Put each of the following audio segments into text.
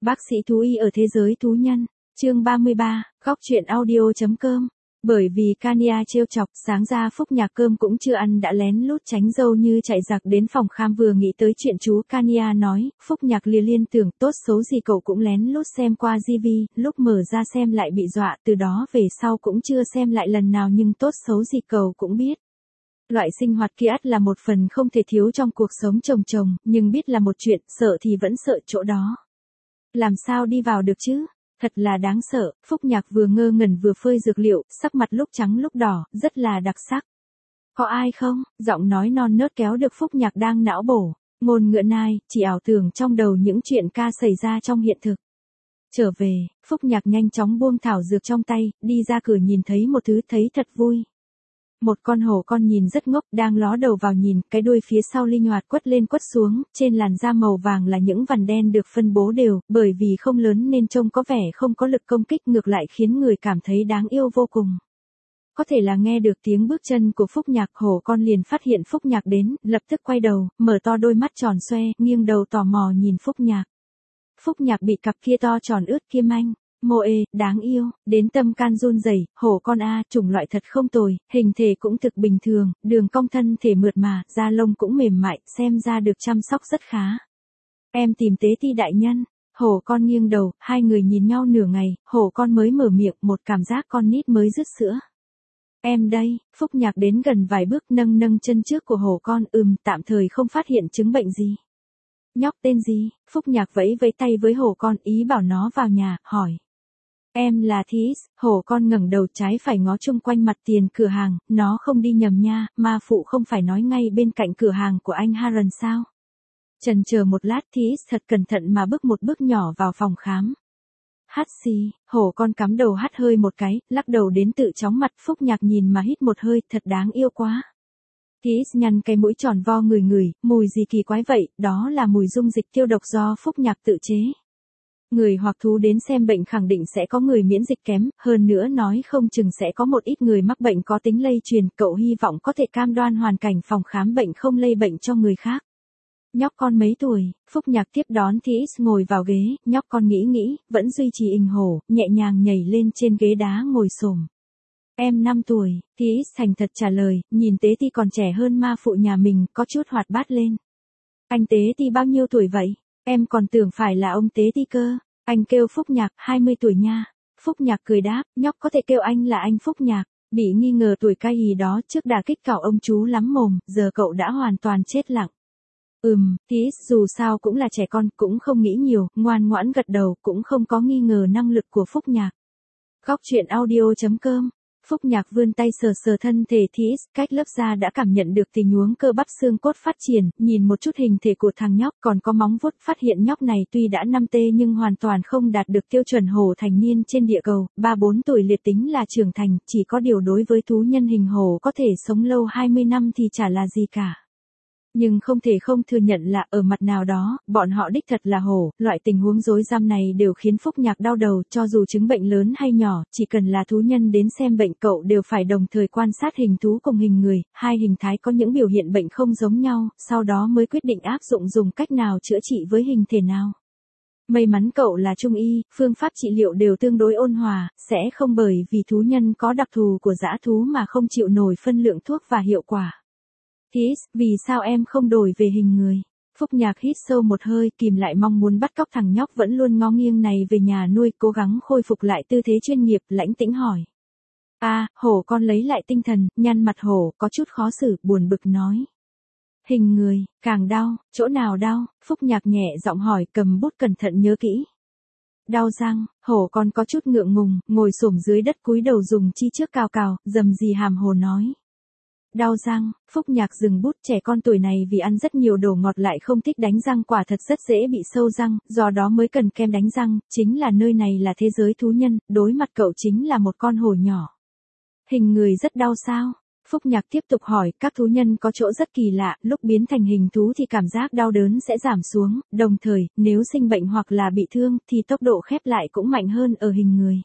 Bác sĩ thú y ở thế giới thú nhân. Chương 33, góc truyện audio.com. Bởi vì Kania trêu chọc, sáng ra Phúc Nhạc cơm cũng chưa ăn đã lén lút tránh dâu như chạy giặc đến phòng khám, vừa nghĩ tới chuyện chú Kania nói, Phúc Nhạc liền liên tưởng tốt xấu gì cậu cũng lén lút xem qua TV, lúc mở ra xem lại bị dọa, từ đó về sau cũng chưa xem lại lần nào, nhưng tốt xấu gì cậu cũng biết. Loại sinh hoạt kia ắt là một phần không thể thiếu trong cuộc sống chồng, nhưng biết là một chuyện, sợ thì vẫn sợ chỗ đó. Làm sao đi vào được chứ? Thật là đáng sợ. Phúc Nhạc vừa ngơ ngẩn vừa phơi dược liệu, sắc mặt lúc trắng lúc đỏ, rất là đặc sắc. Có ai không? Giọng nói non nớt kéo được Phúc Nhạc đang não bổ. Ngôn ngựa nai, chỉ ảo tưởng trong đầu những chuyện ca xảy ra trong hiện thực. Trở về, Phúc Nhạc nhanh chóng buông thảo dược trong tay, đi ra cửa nhìn thấy một thứ thấy thật vui. Một con hổ con nhìn rất ngốc đang ló đầu vào nhìn, cái đuôi phía sau linh hoạt quất lên quất xuống, trên làn da màu vàng là những vằn đen được phân bố đều, bởi vì không lớn nên trông có vẻ không có lực công kích, ngược lại khiến người cảm thấy đáng yêu vô cùng. Có thể là nghe được tiếng bước chân của Phúc Nhạc, hổ con liền phát hiện Phúc Nhạc đến, lập tức quay đầu, mở to đôi mắt tròn xoe, nghiêng đầu tò mò nhìn Phúc Nhạc. Phúc Nhạc bị cặp kia to tròn ướt kia manh. Mô ê, đáng yêu, đến tâm can run rẩy, hổ con a, chủng loại thật không tồi, hình thể cũng thực bình thường, đường cong thân thể mượt mà, da lông cũng mềm mại, xem ra được chăm sóc rất khá. Em tìm Tế Ti đại nhân. Hổ con nghiêng đầu, hai người nhìn nhau nửa ngày, hổ con mới mở miệng, một cảm giác con nít mới rứt sữa. Em đây. Phúc Nhạc đến gần vài bước, nâng chân trước của hổ con, tạm thời không phát hiện chứng bệnh gì. Nhóc tên gì? Phúc Nhạc vẫy tay với hổ con, ý bảo nó vào nhà, hỏi. Em là Thís. Hổ con ngẩng đầu trái phải ngó chung quanh mặt tiền cửa hàng, nó không đi nhầm nha, ma phụ không phải nói ngay bên cạnh cửa hàng của anh Haran sao? Chần chờ một lát, Thís thật cẩn thận mà bước một bước nhỏ vào phòng khám. Hắt xì, hổ con cắm đầu hắt hơi một cái, lắc đầu đến tự chóng mặt. Phúc Nhạc nhìn mà hít một hơi, thật đáng yêu quá. Thís nhăn cái mũi tròn vo ngửi, mùi gì kỳ quái vậy, đó là mùi dung dịch tiêu độc do Phúc Nhạc tự chế. Người hoặc thú đến xem bệnh khẳng định sẽ có người miễn dịch kém, hơn nữa nói không chừng sẽ có một ít người mắc bệnh có tính lây truyền, cậu hy vọng có thể cam đoan hoàn cảnh phòng khám bệnh không lây bệnh cho người khác. Nhóc con mấy tuổi? Phúc Nhạc tiếp đón Thís ngồi vào ghế, nhóc con nghĩ, vẫn duy trì hình hổ, nhẹ nhàng nhảy lên trên ghế đá ngồi xổm. Em 5 tuổi, Thís thành thật trả lời, nhìn Tế Ti còn trẻ hơn ma phụ nhà mình, có chút hoạt bát lên. Anh Tế Ti bao nhiêu tuổi vậy? Em còn tưởng phải là ông Tế Ti cơ. Anh kêu Phúc Nhạc, 20 tuổi nha. Phúc Nhạc cười đáp, nhóc có thể kêu anh là anh Phúc Nhạc. Bị nghi ngờ tuổi cai hì đó trước đả kích cậu ông chú lắm mồm, giờ cậu đã hoàn toàn chết lặng. Thís dù sao cũng là trẻ con, cũng không nghĩ nhiều, ngoan ngoãn gật đầu, cũng không có nghi ngờ năng lực của Phúc Nhạc. Góc truyện audio.com. Phúc Nhạc vươn tay sờ thân thể Thís, cách lớp da đã cảm nhận được tình huống cơ bắp xương cốt phát triển, nhìn một chút hình thể của thằng nhóc còn có móng vuốt, phát hiện nhóc này tuy đã 5T nhưng hoàn toàn không đạt được tiêu chuẩn hổ thành niên trên địa cầu, 3-4 tuổi liệt tính là trưởng thành, chỉ có điều đối với thú nhân hình hổ có thể sống lâu 20 năm thì chả là gì cả. Nhưng không thể không thừa nhận là ở mặt nào đó, bọn họ đích thật là hổ, loại tình huống rối rắm này đều khiến Phúc Nhạc đau đầu, cho dù chứng bệnh lớn hay nhỏ, chỉ cần là thú nhân đến xem bệnh cậu đều phải đồng thời quan sát hình thú cùng hình người, hai hình thái có những biểu hiện bệnh không giống nhau, sau đó mới quyết định áp dụng dùng cách nào chữa trị với hình thể nào. May mắn cậu là trung y, phương pháp trị liệu đều tương đối ôn hòa, sẽ không bởi vì thú nhân có đặc thù của dã thú mà không chịu nổi phân lượng thuốc và hiệu quả. Thís, vì sao em không đổi về hình người? Phúc Nhạc hít sâu một hơi, kìm lại mong muốn bắt cóc thằng nhóc vẫn luôn ngó nghiêng này về nhà nuôi, cố gắng khôi phục lại tư thế chuyên nghiệp, lãnh tĩnh hỏi. Hổ con lấy lại tinh thần, nhăn mặt hổ, có chút khó xử, buồn bực nói. Hình người, càng đau, chỗ nào đau? Phúc Nhạc nhẹ giọng hỏi, cầm bút cẩn thận nhớ kỹ. Đau răng, hổ con có chút ngượng ngùng, ngồi xổm dưới đất cúi đầu dùng chi trước cào, dầm gì hàm hồ nói. Đau răng, Phúc Nhạc dừng bút, trẻ con tuổi này vì ăn rất nhiều đồ ngọt lại không thích đánh răng, quả thật rất dễ bị sâu răng, do đó mới cần kem đánh răng, chính là nơi này là thế giới thú nhân, đối mặt cậu chính là một con hổ nhỏ. Hình người rất đau sao? Phúc Nhạc tiếp tục hỏi, các thú nhân có chỗ rất kỳ lạ, lúc biến thành hình thú thì cảm giác đau đớn sẽ giảm xuống, đồng thời, nếu sinh bệnh hoặc là bị thương thì tốc độ khép lại cũng mạnh hơn ở hình người.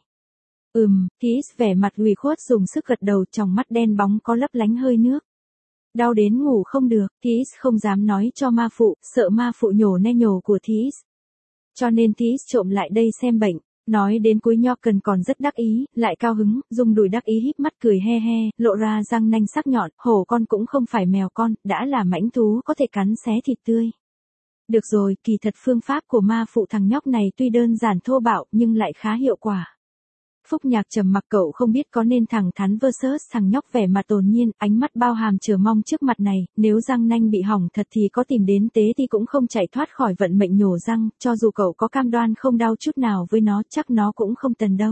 Thís vẻ mặt ủy khuất dùng sức gật đầu, trong mắt đen bóng có lấp lánh hơi nước. Đau đến ngủ không được, Thís không dám nói cho ma phụ, sợ ma phụ nhổ ne nhổ của Thís. Cho nên This trộm lại đây xem bệnh. Nói đến cuối Nhocken còn rất đắc ý, lại cao hứng, dùng đùi đắc ý híp mắt cười he he, lộ ra răng nanh sắc nhọn, hổ con cũng không phải mèo con, đã là mãnh thú có thể cắn xé thịt tươi. Được rồi, kỳ thật phương pháp của ma phụ thằng nhóc này tuy đơn giản thô bạo nhưng lại khá hiệu quả. Phúc Nhạc trầm mặc, cậu không biết có nên thẳng thắn versus thằng nhóc vẻ mặt tồn nhiên, ánh mắt bao hàm chờ mong trước mặt này, nếu răng nanh bị hỏng thật thì có tìm đến tế thì cũng không chạy thoát khỏi vận mệnh nhổ răng, cho dù cậu có cam đoan không đau chút nào với nó chắc nó cũng không tần đâu.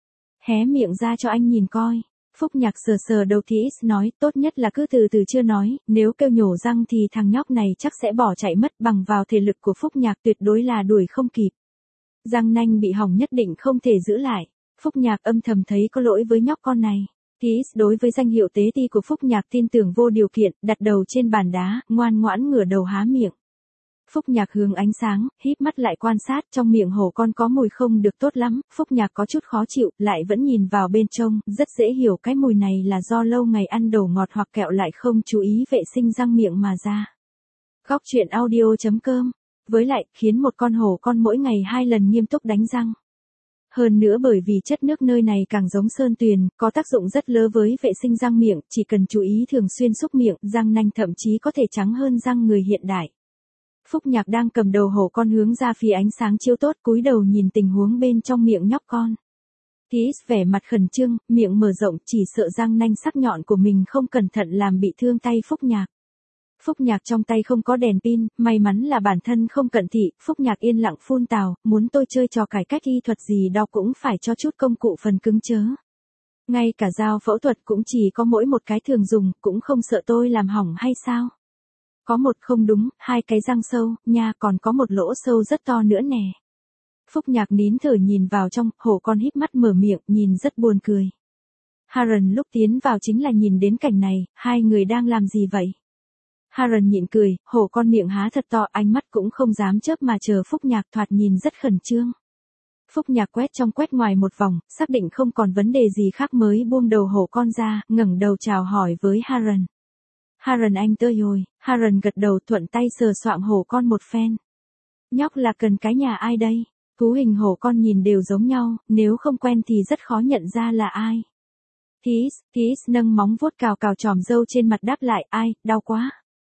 Hé miệng ra cho anh nhìn coi. Phúc Nhạc sờ sờ đầu This nói, tốt nhất là cứ từ từ chưa nói, nếu kêu nhổ răng thì thằng nhóc này chắc sẽ bỏ chạy mất, bằng vào thể lực của Phúc Nhạc tuyệt đối là đuổi không kịp. Răng nanh bị hỏng nhất định không thể giữ lại. Phúc Nhạc âm thầm thấy có lỗi với nhóc con này. This đối với danh hiệu tế ti của Phúc Nhạc tin tưởng vô điều kiện, đặt đầu trên bàn đá, ngoan ngoãn ngửa đầu há miệng. Phúc Nhạc hướng ánh sáng, híp mắt lại quan sát, trong miệng hổ con có mùi không được tốt lắm, Phúc Nhạc có chút khó chịu, lại vẫn nhìn vào bên trong, rất dễ hiểu cái mùi này là do lâu ngày ăn đồ ngọt hoặc kẹo lại không chú ý vệ sinh răng miệng mà ra. Góc truyện audio.com. Với lại, khiến một con hổ con mỗi ngày 2 lần nghiêm túc đánh răng. Hơn nữa bởi vì chất nước nơi này càng giống sơn tuyền, có tác dụng rất lớn với vệ sinh răng miệng, chỉ cần chú ý thường xuyên xúc miệng, răng nanh thậm chí có thể trắng hơn răng người hiện đại. Phúc Nhạc đang cầm đầu hổ con hướng ra phía ánh sáng chiếu tốt, cúi đầu nhìn tình huống bên trong miệng nhóc con. This vẻ mặt khẩn trương, miệng mở rộng, chỉ sợ răng nanh sắc nhọn của mình không cẩn thận làm bị thương tay Phúc Nhạc. Phúc Nhạc trong tay không có đèn pin, may mắn là bản thân không cận thị, Phúc Nhạc yên lặng phun tào, muốn tôi chơi trò cải cách y thuật gì đó cũng phải cho chút công cụ phần cứng chớ. Ngay cả dao phẫu thuật cũng chỉ có mỗi một cái thường dùng, cũng không sợ tôi làm hỏng hay sao? Có một không đúng, 2 cái răng sâu, nha còn có một lỗ sâu rất to nữa nè. Phúc Nhạc nín thở nhìn vào trong, hổ con híp mắt mở miệng, nhìn rất buồn cười. Haran lúc tiến vào chính là nhìn đến cảnh này, hai người đang làm gì vậy? Haran nhịn cười, hổ con miệng há thật to, ánh mắt cũng không dám chớp mà chờ Phúc Nhạc, thoạt nhìn rất khẩn trương. Phúc Nhạc quét trong quét ngoài một vòng, xác định không còn vấn đề gì khác mới buông đầu hổ con ra, ngẩng đầu chào hỏi với Haran. Haran anh tới rồi. Haran gật đầu thuận tay sờ soạng hổ con một phen. Nhóc là cần cái nhà ai đây? Thú hình hổ con nhìn đều giống nhau, nếu không quen thì rất khó nhận ra là ai. This nâng móng vuốt cào cào chòm râu trên mặt đáp lại, ai, đau quá.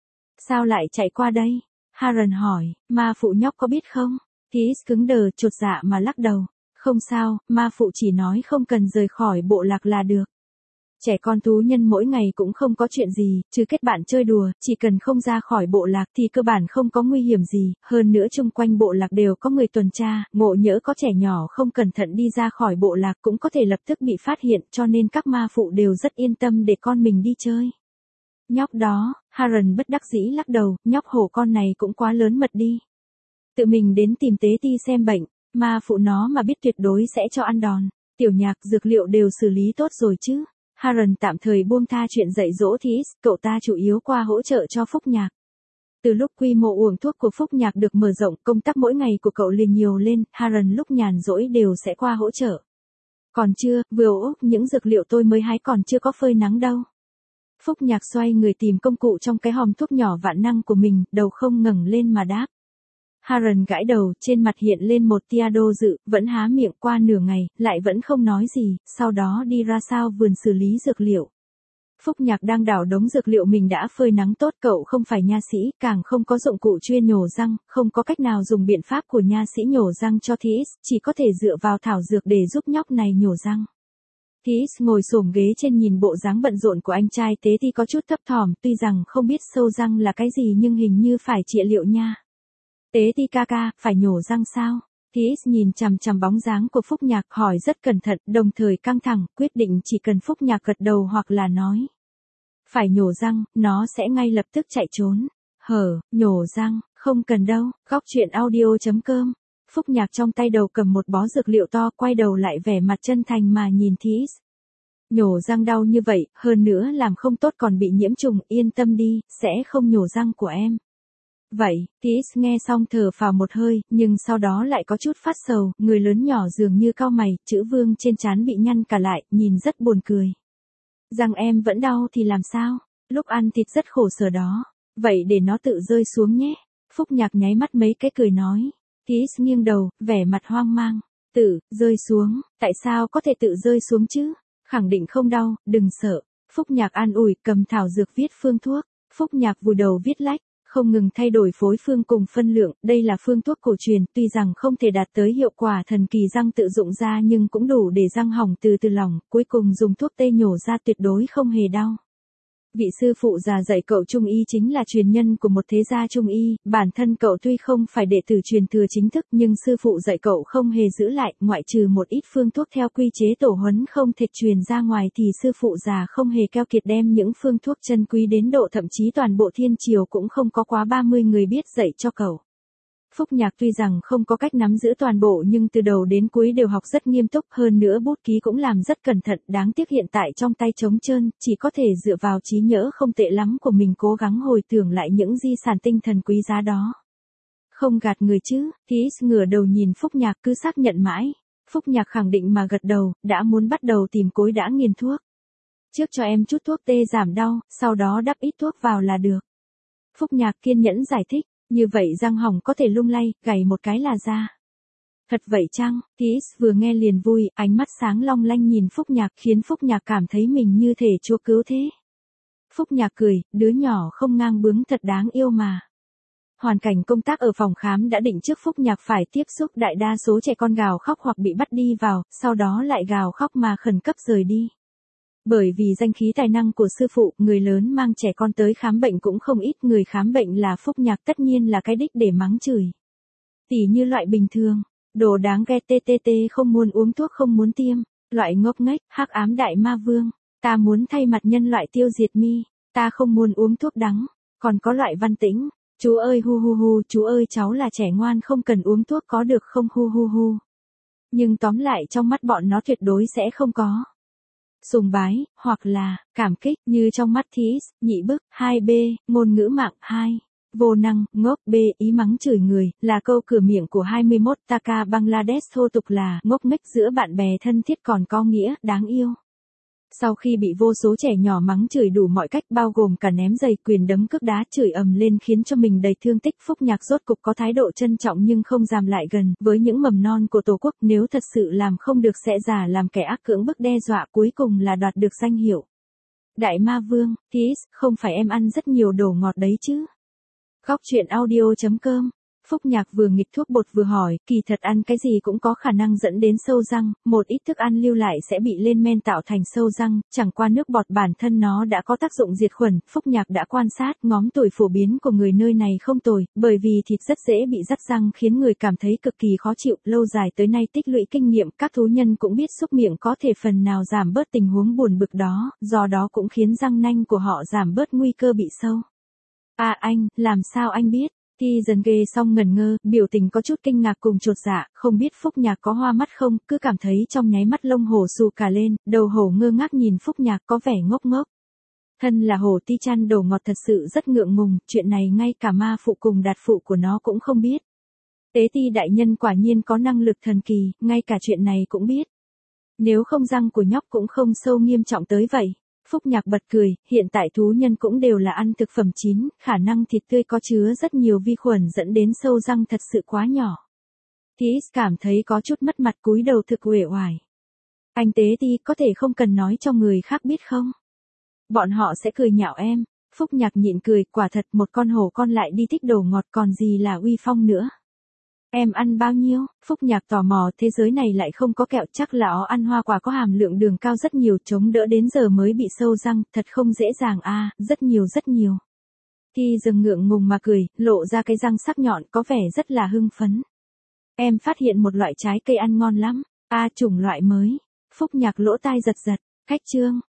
Sao lại chạy qua đây? Haran hỏi, ma phụ nhóc có biết không? This cứng đờ chột dạ mà lắc đầu. Không sao, ma phụ chỉ nói không cần rời khỏi bộ lạc là được. Trẻ con thú nhân mỗi ngày cũng không có chuyện gì, chứ kết bạn chơi đùa, chỉ cần không ra khỏi bộ lạc thì cơ bản không có nguy hiểm gì, hơn nữa chung quanh bộ lạc đều có người tuần tra, ngộ nhỡ có trẻ nhỏ không cẩn thận đi ra khỏi bộ lạc cũng có thể lập tức bị phát hiện, cho nên các ma phụ đều rất yên tâm để con mình đi chơi. Nhóc đó, Haran bất đắc dĩ lắc đầu, nhóc hổ con này cũng quá lớn mật đi. Tự mình đến tìm tế ti xem bệnh, ma phụ nó mà biết tuyệt đối sẽ cho ăn đòn. Tiểu Nhạc, dược liệu đều xử lý tốt rồi chứ? Haran tạm thời buông tha chuyện dạy dỗ This, cậu ta chủ yếu qua hỗ trợ cho Phúc Nhạc. Từ lúc quy mô uống thuốc của Phúc Nhạc được mở rộng, công tác mỗi ngày của cậu liền nhiều lên, Haran lúc nhàn rỗi đều sẽ qua hỗ trợ. Còn chưa, vừa úp những dược liệu tôi mới hái còn chưa có phơi nắng đâu. Phúc Nhạc xoay người tìm công cụ trong cái hòm thuốc nhỏ vạn năng của mình, đầu không ngẩng lên mà đáp. Haran gãi đầu, trên mặt hiện lên một tia do dự, vẫn há miệng qua nửa ngày, lại vẫn không nói gì, sau đó đi ra sau vườn xử lý dược liệu. Phúc Nhạc đang đảo đống dược liệu mình đã phơi nắng tốt, cậu không phải nha sĩ, càng không có dụng cụ chuyên nhổ răng, không có cách nào dùng biện pháp của nha sĩ nhổ răng cho This, chỉ có thể dựa vào thảo dược để giúp nhóc này nhổ răng. This ngồi xổm ghế trên nhìn bộ dáng bận rộn của anh trai tế thì có chút thấp thỏm, tuy rằng không biết sâu răng là cái gì nhưng hình như phải trị liệu nha. Tế ti ca ca, phải nhổ răng sao? This nhìn chằm chằm bóng dáng của Phúc Nhạc hỏi rất cẩn thận, đồng thời căng thẳng, quyết định chỉ cần Phúc Nhạc gật đầu hoặc là nói. Phải nhổ răng, nó sẽ ngay lập tức chạy trốn. Nhổ răng, không cần đâu, góc truyện audio.com. Phúc Nhạc trong tay đầu cầm một bó dược liệu to, quay đầu lại vẻ mặt chân thành mà nhìn This. Nhổ răng đau như vậy, hơn nữa làm không tốt còn bị nhiễm trùng, yên tâm đi, sẽ không nhổ răng của em. Vậy, This nghe xong thở phào một hơi, nhưng sau đó lại có chút phát sầu, người lớn nhỏ dường như cau mày, chữ vương trên trán bị nhăn cả lại, nhìn rất buồn cười. Răng em vẫn đau thì làm sao? Lúc ăn thịt rất khổ sở đó. Vậy để nó tự rơi xuống nhé. Phúc Nhạc nháy mắt mấy cái cười nói. Thí nghiêng đầu, vẻ mặt hoang mang. Rơi xuống, tại sao có thể tự rơi xuống chứ? Khẳng định không đau, đừng sợ. Phúc Nhạc an ủi, cầm thảo dược viết phương thuốc. Phúc Nhạc vùi đầu viết lách, không ngừng thay đổi phối phương cùng phân lượng, đây là phương thuốc cổ truyền, tuy rằng không thể đạt tới hiệu quả thần kỳ răng tự dụng ra nhưng cũng đủ để răng hỏng từ từ lỏng, cuối cùng dùng thuốc tê nhổ ra tuyệt đối không hề đau. Vị sư phụ già dạy cậu Trung y chính là truyền nhân của một thế gia Trung y, bản thân cậu tuy không phải đệ tử truyền thừa chính thức nhưng sư phụ dạy cậu không hề giữ lại, ngoại trừ một ít phương thuốc theo quy chế tổ huấn không thể truyền ra ngoài thì sư phụ già không hề keo kiệt đem những phương thuốc chân quý đến độ thậm chí toàn bộ thiên triều cũng không có quá 30 người biết dạy cho cậu. Phúc Nhạc tuy rằng không có cách nắm giữ toàn bộ nhưng từ đầu đến cuối đều học rất nghiêm túc, hơn nữa bút ký cũng làm rất cẩn thận, đáng tiếc hiện tại trong tay trống trơn, chỉ có thể dựa vào trí nhớ không tệ lắm của mình cố gắng hồi tưởng lại những di sản tinh thần quý giá đó. Không gạt người chứ, Thí ngửa đầu nhìn Phúc Nhạc cứ xác nhận mãi. Phúc Nhạc khẳng định mà gật đầu, đã muốn bắt đầu tìm cối đã nghiền thuốc. Trước cho em chút thuốc tê giảm đau, sau đó đắp ít thuốc vào là được. Phúc Nhạc kiên nhẫn giải thích. Như vậy răng hỏng có thể lung lay, gảy một cái là ra. Thật vậy chăng? Thí vừa nghe liền vui, ánh mắt sáng long lanh nhìn Phúc Nhạc khiến Phúc Nhạc cảm thấy mình như thể chúa cứu thế. Phúc Nhạc cười, đứa nhỏ không ngang bướng thật đáng yêu mà. Hoàn cảnh công tác ở phòng khám đã định trước Phúc Nhạc phải tiếp xúc đại đa số trẻ con gào khóc hoặc bị bắt đi vào, sau đó lại gào khóc mà khẩn cấp rời đi. Bởi vì danh khí tài năng của sư phụ, người lớn mang trẻ con tới khám bệnh cũng không ít, người khám bệnh là Phúc Nhạc tất nhiên là cái đích để mắng chửi. Tỉ như loại bình thường, đồ đáng ghét không muốn uống thuốc không muốn tiêm, loại ngốc nghếch, hắc ám đại ma vương, ta muốn thay mặt nhân loại tiêu diệt mi, ta không muốn uống thuốc đắng, còn có loại văn tĩnh, chú ơi hu hu hu, chú ơi cháu là trẻ ngoan không cần uống thuốc có được không hu hu hu. Nhưng tóm lại trong mắt bọn nó tuyệt đối sẽ không có sùng bái, hoặc là, cảm kích, như trong mắt Thí, nhị bức, 2B, ngôn ngữ mạng, 2. Vô năng, ngốc, B, ý mắng chửi người, là câu cửa miệng của 21 Taka Bangladesh thô tục là, ngốc nghếch giữa bạn bè thân thiết còn có nghĩa, đáng yêu. Sau khi bị vô số trẻ nhỏ mắng chửi đủ mọi cách bao gồm cả ném giày quyền đấm cước đá chửi ầm lên khiến cho mình đầy thương tích, Phúc Nhạc rốt cục có thái độ trân trọng nhưng không dám lại gần với những mầm non của Tổ quốc, nếu thật sự làm không được sẽ giả làm kẻ ác cưỡng bức đe dọa cuối cùng là đoạt được danh hiệu. Đại ma vương, Thí, không phải em ăn rất nhiều đồ ngọt đấy chứ. Góc truyện audio.com. Phúc Nhạc vừa nghịch thuốc bột vừa hỏi, kỳ thật ăn cái gì cũng có khả năng dẫn đến sâu răng, một ít thức ăn lưu lại sẽ bị lên men tạo thành sâu răng, chẳng qua nước bọt bản thân nó đã có tác dụng diệt khuẩn. Phúc Nhạc đã quan sát, ngóm tuổi phổ biến của người nơi này không tồi, bởi vì thịt rất dễ bị rắt răng khiến người cảm thấy cực kỳ khó chịu, lâu dài tới nay tích lũy kinh nghiệm, các thú nhân cũng biết xúc miệng có thể phần nào giảm bớt tình huống buồn bực đó, do đó cũng khiến răng nanh của họ giảm bớt nguy cơ bị sâu. À anh, làm sao anh biết? Thi dần ghê xong ngẩn ngơ, biểu tình có chút kinh ngạc cùng chột dạ, không biết Phúc Nhạc có hoa mắt không, cứ cảm thấy trong nháy mắt lông hổ xù cả lên, đầu hổ ngơ ngác nhìn Phúc Nhạc có vẻ ngốc ngốc. Thân là hổ ti chăn đồ ngọt thật sự rất ngượng ngùng, chuyện này ngay cả ma phụ cùng đạt phụ của nó cũng không biết. Tế ti đại nhân quả nhiên có năng lực thần kỳ, ngay cả chuyện này cũng biết. Nếu không răng của nhóc cũng không sâu nghiêm trọng tới vậy. Phúc Nhạc bật cười, hiện tại thú nhân cũng đều là ăn thực phẩm chín, khả năng thịt tươi có chứa rất nhiều vi khuẩn dẫn đến sâu răng thật sự quá nhỏ. Thí cảm thấy có chút mất mặt cúi đầu thực uể oải. Anh Tế Ti có thể không cần nói cho người khác biết không? Bọn họ sẽ cười nhạo em. Phúc Nhạc nhịn cười, quả thật một con hổ con lại đi thích đồ ngọt còn gì là uy phong nữa. Em ăn bao nhiêu? Phúc Nhạc tò mò, thế giới này lại không có kẹo, chắc là ó ăn hoa quả có hàm lượng đường cao rất nhiều, chống đỡ đến giờ mới bị sâu răng, thật không dễ dàng a, rất nhiều rất nhiều. Thi dừng ngượng ngùng mà cười, lộ ra cái răng sắc nhọn có vẻ rất là hưng phấn. Em phát hiện một loại trái cây ăn ngon lắm, chủng loại mới. Phúc Nhạc lỗ tai giật giật, cách chương.